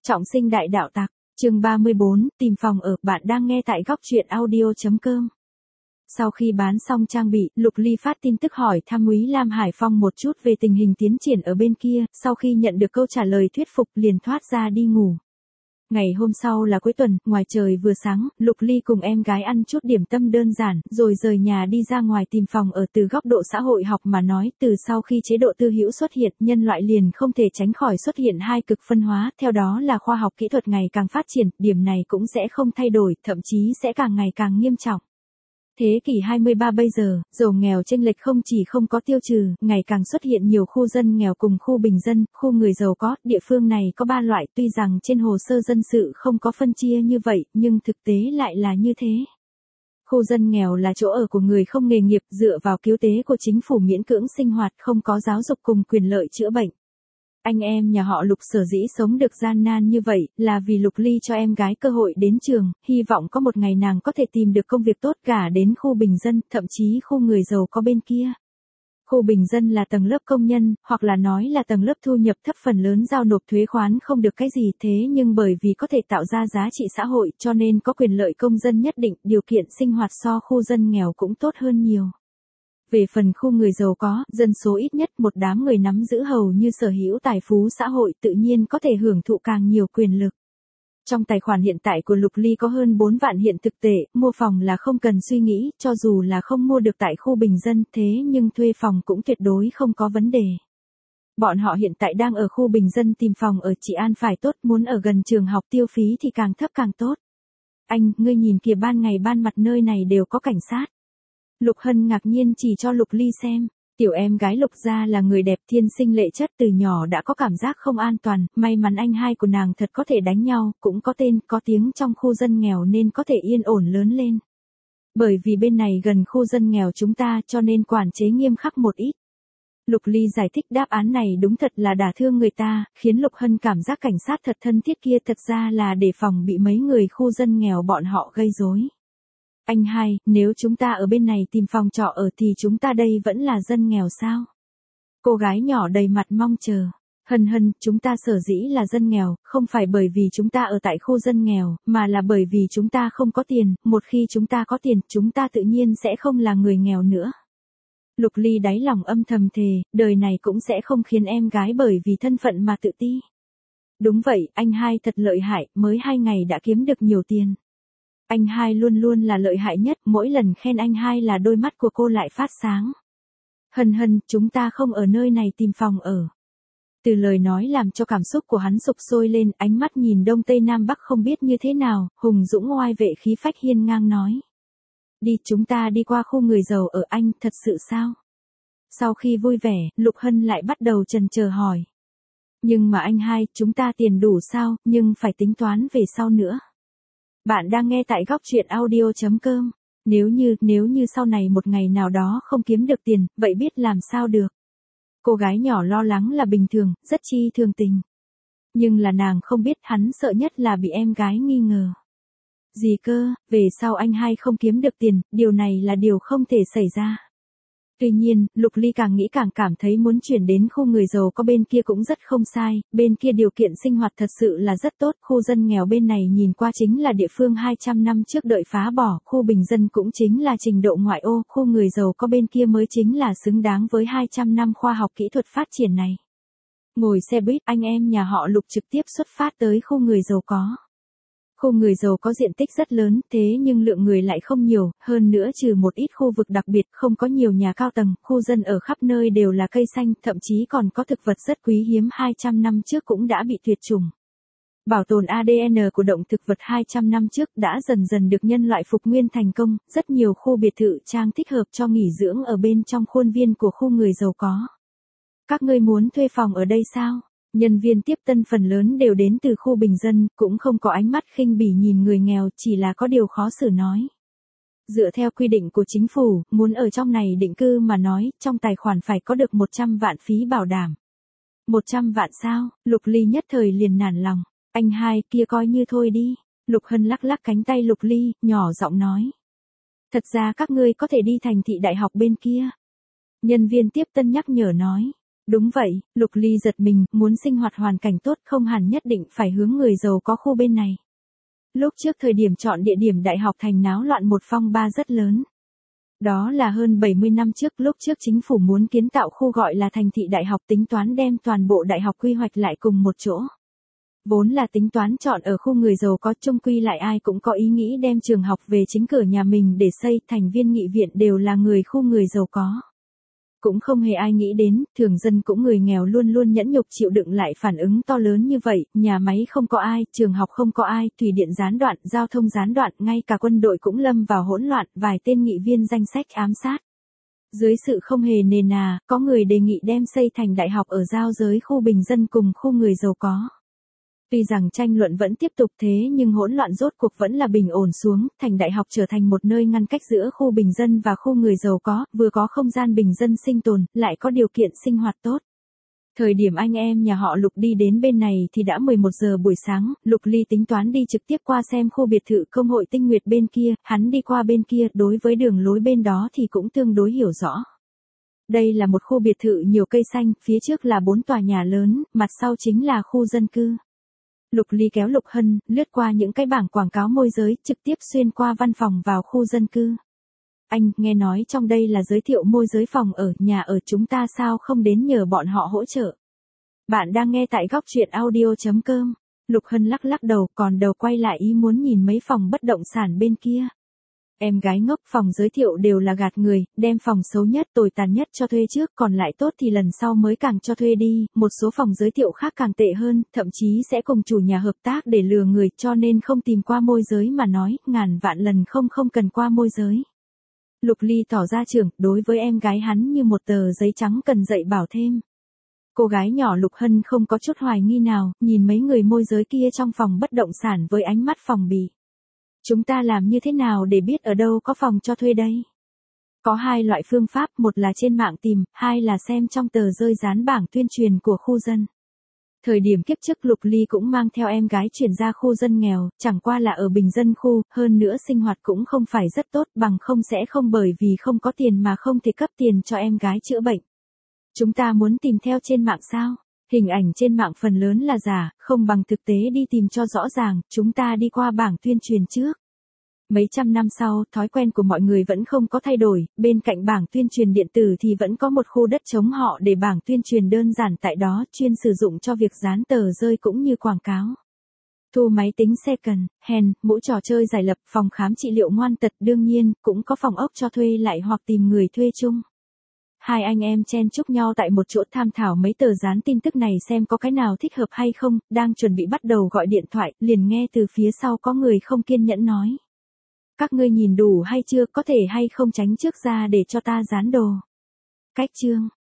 Trọng sinh đại đạo tặc, chương 34, tìm phòng ở, bạn đang nghe tại góc truyện audio.com. Sau khi bán xong trang bị, Lục Ly phát tin tức hỏi thăm Úy Lam Hải Phong một chút về tình hình tiến triển ở bên kia, sau khi nhận được câu trả lời thuyết phục liền thoát ra đi ngủ. Ngày hôm sau là cuối tuần, ngoài trời vừa sáng, Lục Ly cùng em gái ăn chút điểm tâm đơn giản, rồi rời nhà đi ra ngoài tìm phòng ở. Từ góc độ xã hội học mà nói, từ sau khi chế độ tư hữu xuất hiện, nhân loại liền không thể tránh khỏi xuất hiện hai cực phân hóa, theo đó là khoa học kỹ thuật ngày càng phát triển, điểm này cũng sẽ không thay đổi, thậm chí sẽ càng ngày càng nghiêm trọng. Thế kỷ 23 bây giờ, giàu nghèo chênh lệch không chỉ không có tiêu trừ, ngày càng xuất hiện nhiều khu dân nghèo cùng khu bình dân, khu người giàu có. Địa phương này có 3 loại, tuy rằng trên hồ sơ dân sự không có phân chia như vậy, nhưng thực tế lại là như thế. Khu dân nghèo là chỗ ở của người không nghề nghiệp, dựa vào cứu tế của chính phủ miễn cưỡng sinh hoạt, không có giáo dục cùng quyền lợi chữa bệnh. Anh em nhà họ Lục sở dĩ sống được gian nan như vậy, là vì Lục Ly cho em gái cơ hội đến trường, hy vọng có một ngày nàng có thể tìm được công việc tốt cả đến khu bình dân, thậm chí khu người giàu có bên kia. Khu bình dân là tầng lớp công nhân, hoặc là nói là tầng lớp thu nhập thấp, phần lớn giao nộp thuế khoán không được cái gì, thế nhưng bởi vì có thể tạo ra giá trị xã hội cho nên có quyền lợi công dân nhất định, điều kiện sinh hoạt so khu dân nghèo cũng tốt hơn nhiều. Về phần khu người giàu có, dân số ít nhất, một đám người nắm giữ hầu như sở hữu tài phú xã hội, tự nhiên có thể hưởng thụ càng nhiều quyền lực. Trong tài khoản hiện tại của Lục Ly có hơn 4 vạn hiện thực tệ, mua phòng là không cần suy nghĩ, cho dù là không mua được tại khu bình dân, thế nhưng thuê phòng cũng tuyệt đối không có vấn đề. Bọn họ hiện tại đang ở khu bình dân tìm phòng ở Trị An phải tốt, muốn ở gần trường học, tiêu phí thì càng thấp càng tốt. Anh, ngươi nhìn kìa, ban ngày ban mặt nơi này đều có cảnh sát. Lục Hân ngạc nhiên chỉ cho Lục Ly xem, tiểu em gái Lục gia là người đẹp thiên sinh lệ chất, từ nhỏ đã có cảm giác không an toàn, may mắn anh hai của nàng thật có thể đánh nhau, cũng có tên, có tiếng trong khu dân nghèo nên có thể yên ổn lớn lên. Bởi vì bên này gần khu dân nghèo chúng ta cho nên quản chế nghiêm khắc một ít. Lục Ly giải thích đáp án này đúng thật là đả thương người ta, khiến Lục Hân cảm giác cảnh sát thật thân thiết kia thật ra là để phòng bị mấy người khu dân nghèo bọn họ gây rối. Anh hai, nếu chúng ta ở bên này tìm phòng trọ ở thì chúng ta đây vẫn là dân nghèo sao? Cô gái nhỏ đầy mặt mong chờ. Hân, chúng ta sở dĩ là dân nghèo, không phải bởi vì chúng ta ở tại khu dân nghèo, mà là bởi vì chúng ta không có tiền, một khi chúng ta có tiền, chúng ta tự nhiên sẽ không là người nghèo nữa. Lục Ly đáy lòng âm thầm thề, đời này cũng sẽ không khiến em gái bởi vì thân phận mà tự ti. Đúng vậy, anh hai thật lợi hại, mới 2 ngày đã kiếm được nhiều tiền. Anh hai luôn luôn là lợi hại nhất, mỗi lần khen anh hai là đôi mắt của cô lại phát sáng. Hân, chúng ta không ở nơi này tìm phòng ở. Từ lời nói làm cho cảm xúc của hắn sục sôi lên, ánh mắt nhìn đông tây nam bắc không biết như thế nào, hùng dũng oai vệ khí phách hiên ngang nói. Đi, chúng ta đi qua khu người giàu ở, anh, thật sự sao? Sau khi vui vẻ, Lục Hân lại bắt đầu chần chờ hỏi. Nhưng mà anh hai, chúng ta tiền đủ sao, nhưng phải tính toán về sau nữa. Bạn đang nghe tại góc truyện audio.com. Nếu như sau này một ngày nào đó không kiếm được tiền, vậy biết làm sao được. Cô gái nhỏ lo lắng là bình thường, rất chi thường tình. Nhưng là nàng không biết hắn sợ nhất là bị em gái nghi ngờ. Gì cơ, về sau anh hai không kiếm được tiền, điều này là điều không thể xảy ra. Tuy nhiên, Lục Ly càng nghĩ càng cảm thấy muốn chuyển đến khu người giàu có bên kia cũng rất không sai, bên kia điều kiện sinh hoạt thật sự là rất tốt, khu dân nghèo bên này nhìn qua chính là địa phương 200 năm trước đợi phá bỏ, khu bình dân cũng chính là trình độ ngoại ô, khu người giàu có bên kia mới chính là xứng đáng với 200 năm khoa học kỹ thuật phát triển này. Ngồi xe buýt, anh em nhà họ Lục trực tiếp xuất phát tới khu người giàu có. Khu người giàu có diện tích rất lớn, thế nhưng lượng người lại không nhiều, hơn nữa trừ một ít khu vực đặc biệt không có nhiều nhà cao tầng, khu dân ở khắp nơi đều là cây xanh, thậm chí còn có thực vật rất quý hiếm 200 năm trước cũng đã bị tuyệt chủng. Bảo tồn ADN của động thực vật 200 năm trước đã dần dần được nhân loại phục nguyên thành công, rất nhiều khu biệt thự trang thích hợp cho nghỉ dưỡng ở bên trong khuôn viên của khu người giàu có. Các ngươi muốn thuê phòng ở đây sao? Nhân viên tiếp tân phần lớn đều đến từ khu bình dân, cũng không có ánh mắt khinh bỉ nhìn người nghèo, chỉ là có điều khó xử nói. Dựa theo quy định của chính phủ, muốn ở trong này định cư mà nói, trong tài khoản phải có được 100 vạn phí bảo đảm. 100 vạn sao? Lục Ly nhất thời liền nản lòng. Anh hai, kia coi như thôi đi. Lục Hân lắc lắc cánh tay Lục Ly, nhỏ giọng nói. Thật ra các ngươi có thể đi thành thị đại học bên kia. Nhân viên tiếp tân nhắc nhở nói. Đúng vậy, Lục Ly giật mình, muốn sinh hoạt hoàn cảnh tốt không hẳn nhất định phải hướng người giàu có khu bên này. Lúc trước thời điểm chọn địa điểm đại học thành náo loạn một phong ba rất lớn. Đó là hơn 70 năm trước, lúc trước chính phủ muốn kiến tạo khu gọi là thành thị đại học, tính toán đem toàn bộ đại học quy hoạch lại cùng một chỗ. Vốn là tính toán chọn ở khu người giàu có, chung quy lại ai cũng có ý nghĩ đem trường học về chính cửa nhà mình để xây, thành viên nghị viện đều là người khu người giàu có. Cũng không hề ai nghĩ đến, thường dân cũng người nghèo luôn luôn nhẫn nhục chịu đựng lại phản ứng to lớn như vậy, nhà máy không có ai, trường học không có ai, thủy điện gián đoạn, giao thông gián đoạn, ngay cả quân đội cũng lâm vào hỗn loạn, vài tên nghị viên danh sách ám sát. Dưới sự không hề nề nà, có người đề nghị đem xây thành đại học ở giao giới khu bình dân cùng khu người giàu có. Tuy rằng tranh luận vẫn tiếp tục thế nhưng hỗn loạn rốt cuộc vẫn là bình ổn xuống, thành đại học trở thành một nơi ngăn cách giữa khu bình dân và khu người giàu có, vừa có không gian bình dân sinh tồn, lại có điều kiện sinh hoạt tốt. Thời điểm anh em nhà họ Lục đi đến bên này thì đã 11 giờ buổi sáng, Lục Ly tính toán đi trực tiếp qua xem khu biệt thự công hội Tinh Nguyệt bên kia, hắn đi qua bên kia, đối với đường lối bên đó thì cũng tương đối hiểu rõ. Đây là một khu biệt thự nhiều cây xanh, phía trước là 4 tòa nhà lớn, mặt sau chính là khu dân cư. Lục Ly kéo Lục Hân, lướt qua những cái bảng quảng cáo môi giới, trực tiếp xuyên qua văn phòng vào khu dân cư. Anh, nghe nói trong đây là giới thiệu môi giới phòng ở, nhà ở, chúng ta sao không đến nhờ bọn họ hỗ trợ? Bạn đang nghe tại góc truyện audio.com. Lục Hân lắc lắc đầu, còn đầu quay lại ý muốn nhìn mấy phòng bất động sản bên kia. Em gái ngốc, phòng giới thiệu đều là gạt người, đem phòng xấu nhất, tồi tàn nhất cho thuê trước, còn lại tốt thì lần sau mới càng cho thuê đi, một số phòng giới thiệu khác càng tệ hơn, thậm chí sẽ cùng chủ nhà hợp tác để lừa người, cho nên không tìm qua môi giới mà nói, ngàn vạn lần không cần qua môi giới. Lục Ly tỏ ra trưởng, đối với em gái hắn như một tờ giấy trắng cần dạy bảo thêm. Cô gái nhỏ Lục Hân không có chút hoài nghi nào, nhìn mấy người môi giới kia trong phòng bất động sản với ánh mắt phòng bị. Chúng ta làm như thế nào để biết ở đâu có phòng cho thuê đây? Có hai loại phương pháp, một là trên mạng tìm, hai là xem trong tờ rơi dán bảng tuyên truyền của khu dân. Thời điểm kiếp trước Lục Ly cũng mang theo em gái chuyển ra khu dân nghèo, chẳng qua là ở bình dân khu, hơn nữa sinh hoạt cũng không phải rất tốt, bằng không sẽ không bởi vì không có tiền mà không thể cấp tiền cho em gái chữa bệnh. Chúng ta muốn tìm theo trên mạng sao? Hình ảnh trên mạng phần lớn là giả, không bằng thực tế đi tìm cho rõ ràng, chúng ta đi qua bảng tuyên truyền trước. Mấy trăm năm sau, thói quen của mọi người vẫn không có thay đổi, bên cạnh bảng tuyên truyền điện tử thì vẫn có một khu đất trống họ để bảng tuyên truyền đơn giản tại đó, chuyên sử dụng cho việc dán tờ rơi cũng như quảng cáo. Thu máy tính second hand, mỗi trò chơi giải lập, phòng khám trị liệu ngoan tật, đương nhiên, cũng có phòng ốc cho thuê lại hoặc tìm người thuê chung. Hai anh em chen chúc nhau tại một chỗ tham thảo mấy tờ dán tin tức này xem có cái nào thích hợp hay không, đang chuẩn bị bắt đầu gọi điện thoại, liền nghe từ phía sau có người không kiên nhẫn nói. Các ngươi nhìn đủ hay chưa, có thể hay không tránh trước ra để cho ta dán đồ. Cách chương.